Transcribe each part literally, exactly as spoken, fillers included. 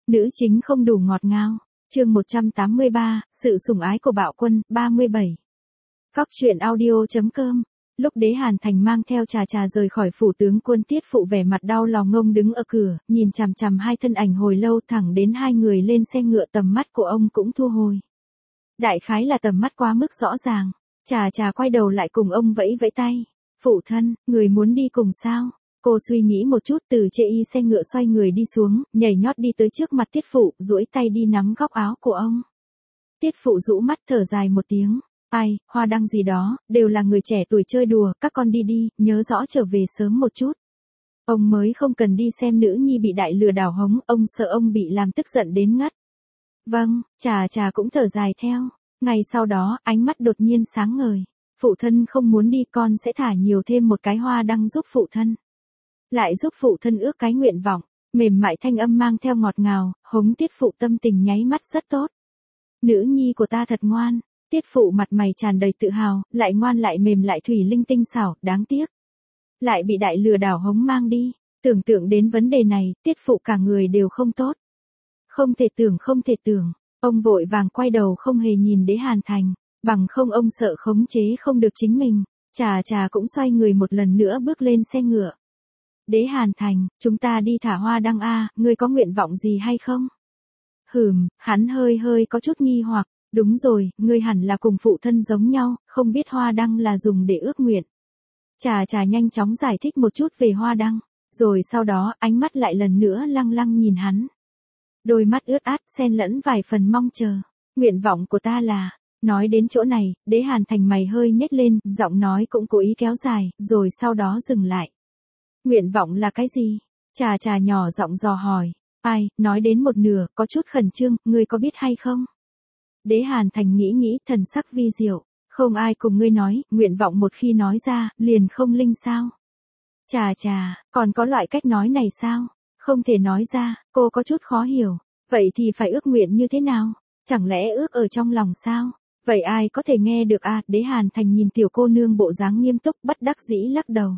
Nữ chính không đủ ngọt ngào. Chương một trăm tám mươi ba, sự sủng ái của Bạo Quân, ba mươi bảy. Cóc truyện audio chấm com. Lúc Đế Hàn Thành mang theo Trà Trà rời khỏi phủ tướng quân, Tiết Phụ vẻ mặt đau lòng ngông đứng ở cửa, nhìn chằm chằm hai thân ảnh hồi lâu, thẳng đến hai người lên xe ngựa tầm mắt của ông cũng thu hồi. Đại khái là tầm mắt quá mức rõ ràng. Trà Trà quay đầu lại cùng ông vẫy vẫy tay. Phụ thân, người muốn đi cùng sao? Cô suy nghĩ một chút, từ chê y xe ngựa xoay người đi xuống, nhảy nhót đi tới trước mặt Tiết Phụ, duỗi tay đi nắm góc áo của ông. Tiết Phụ rũ mắt thở dài một tiếng. Ai, Hoa Đăng gì đó, đều là người trẻ tuổi chơi đùa, các con đi đi, nhớ rõ trở về sớm một chút. Ông mới không cần đi xem nữ nhi bị đại lừa đảo hống, ông sợ ông bị làm tức giận đến ngất. Vâng, Trà Trà cũng thở dài theo. Ngày sau đó, ánh mắt đột nhiên sáng ngời. Phụ thân không muốn đi, con sẽ thả nhiều thêm một cái Hoa Đăng giúp phụ thân. Lại giúp phụ thân ước cái nguyện vọng. Mềm mại thanh âm mang theo ngọt ngào, hống Tiết Phụ tâm tình nháy mắt rất tốt. Nữ nhi của ta thật ngoan. Tiết Phụ mặt mày tràn đầy tự hào, lại ngoan lại mềm lại thủy linh tinh xảo, đáng tiếc. Lại bị đại lừa đảo hống mang đi. Tưởng tượng đến vấn đề này, Tiết Phụ cả người đều không tốt. Không thể tưởng không thể tưởng. Ông vội vàng quay đầu không hề nhìn Đế Hàn Thành. Bằng không ông sợ khống chế không được chính mình. Trà Trà cũng xoay người một lần nữa bước lên xe ngựa. Đế Hàn Thành, chúng ta đi thả Hoa Đăng a, ngươi có nguyện vọng gì hay không? Hừm, hắn hơi hơi có chút nghi hoặc. Đúng rồi, ngươi hẳn là cùng phụ thân giống nhau, không biết Hoa Đăng là dùng để ước nguyện. Trà Trà nhanh chóng giải thích một chút về Hoa Đăng, rồi sau đó ánh mắt lại lần nữa lăng lăng nhìn hắn. Đôi mắt ướt át xen lẫn vài phần mong chờ. Nguyện vọng của ta là, nói đến chỗ này, Đế Hàn Thành mày hơi nhếch lên, giọng nói cũng cố ý kéo dài, rồi sau đó dừng lại. Nguyện vọng là cái gì? Trà Trà nhỏ giọng dò hỏi. Ai, nói đến một nửa, có chút khẩn trương, ngươi có biết hay không? Đế Hàn Thành nghĩ nghĩ, thần sắc vi diệu. Không ai cùng ngươi nói, nguyện vọng một khi nói ra, liền không linh sao? Trà Trà, còn có loại cách nói này sao? Không thể nói ra, cô có chút khó hiểu. Vậy thì phải ước nguyện như thế nào? Chẳng lẽ ước ở trong lòng sao? Vậy ai có thể nghe được à? Đế Hàn Thành nhìn tiểu cô nương bộ dáng nghiêm túc, bất đắc dĩ lắc đầu.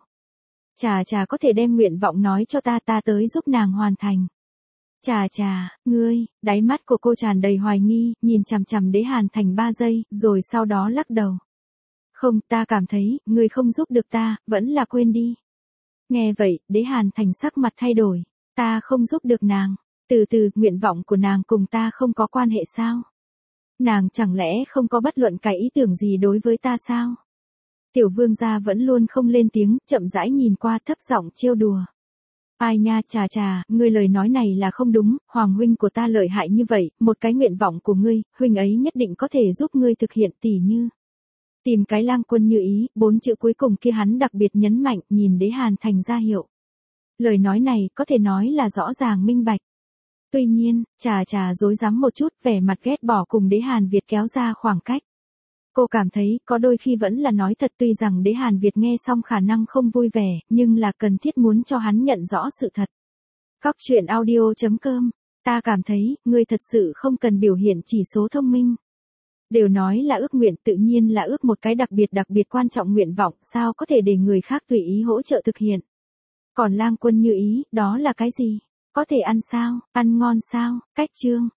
Trà Trà có thể đem nguyện vọng nói cho ta, ta tới giúp nàng hoàn thành. Trà Trà, ngươi, đáy mắt của cô tràn đầy hoài nghi, nhìn chằm chằm Đế Hàn Thành ba giây, rồi sau đó lắc đầu. Không, ta cảm thấy, ngươi không giúp được ta, vẫn là quên đi. Nghe vậy, Đế Hàn Thành sắc mặt thay đổi. Ta không giúp được nàng. Từ từ, nguyện vọng của nàng cùng ta không có quan hệ sao? Nàng chẳng lẽ không có bất luận cái ý tưởng gì đối với ta sao? Tiểu vương gia vẫn luôn không lên tiếng, chậm rãi nhìn qua, thấp giọng trêu đùa. Ai nha, Trà Trà, ngươi lời nói này là không đúng, hoàng huynh của ta lợi hại như vậy, một cái nguyện vọng của ngươi, huynh ấy nhất định có thể giúp ngươi thực hiện, tỉ như. Tìm cái lang quân như ý, bốn chữ cuối cùng kia hắn đặc biệt nhấn mạnh, nhìn Đế Hàn Thành ra hiệu. Lời nói này có thể nói là rõ ràng minh bạch. Tuy nhiên, Trà Trà dối rắm một chút, vẻ mặt ghét bỏ cùng Đế Hàn Việt kéo ra khoảng cách. Cô cảm thấy, có đôi khi vẫn là nói thật, tuy rằng Đế Hàn Việt nghe xong khả năng không vui vẻ, nhưng là cần thiết muốn cho hắn nhận rõ sự thật. Cóc truyện audio chấm com. Ta cảm thấy, ngươi thật sự không cần biểu hiện chỉ số thông minh. Đều nói là ước nguyện, tự nhiên là ước một cái đặc biệt đặc biệt quan trọng nguyện vọng, sao có thể để người khác tùy ý hỗ trợ thực hiện. Còn lang quân như ý, đó là cái gì? Có thể ăn sao? Ăn ngon sao? Cách chương.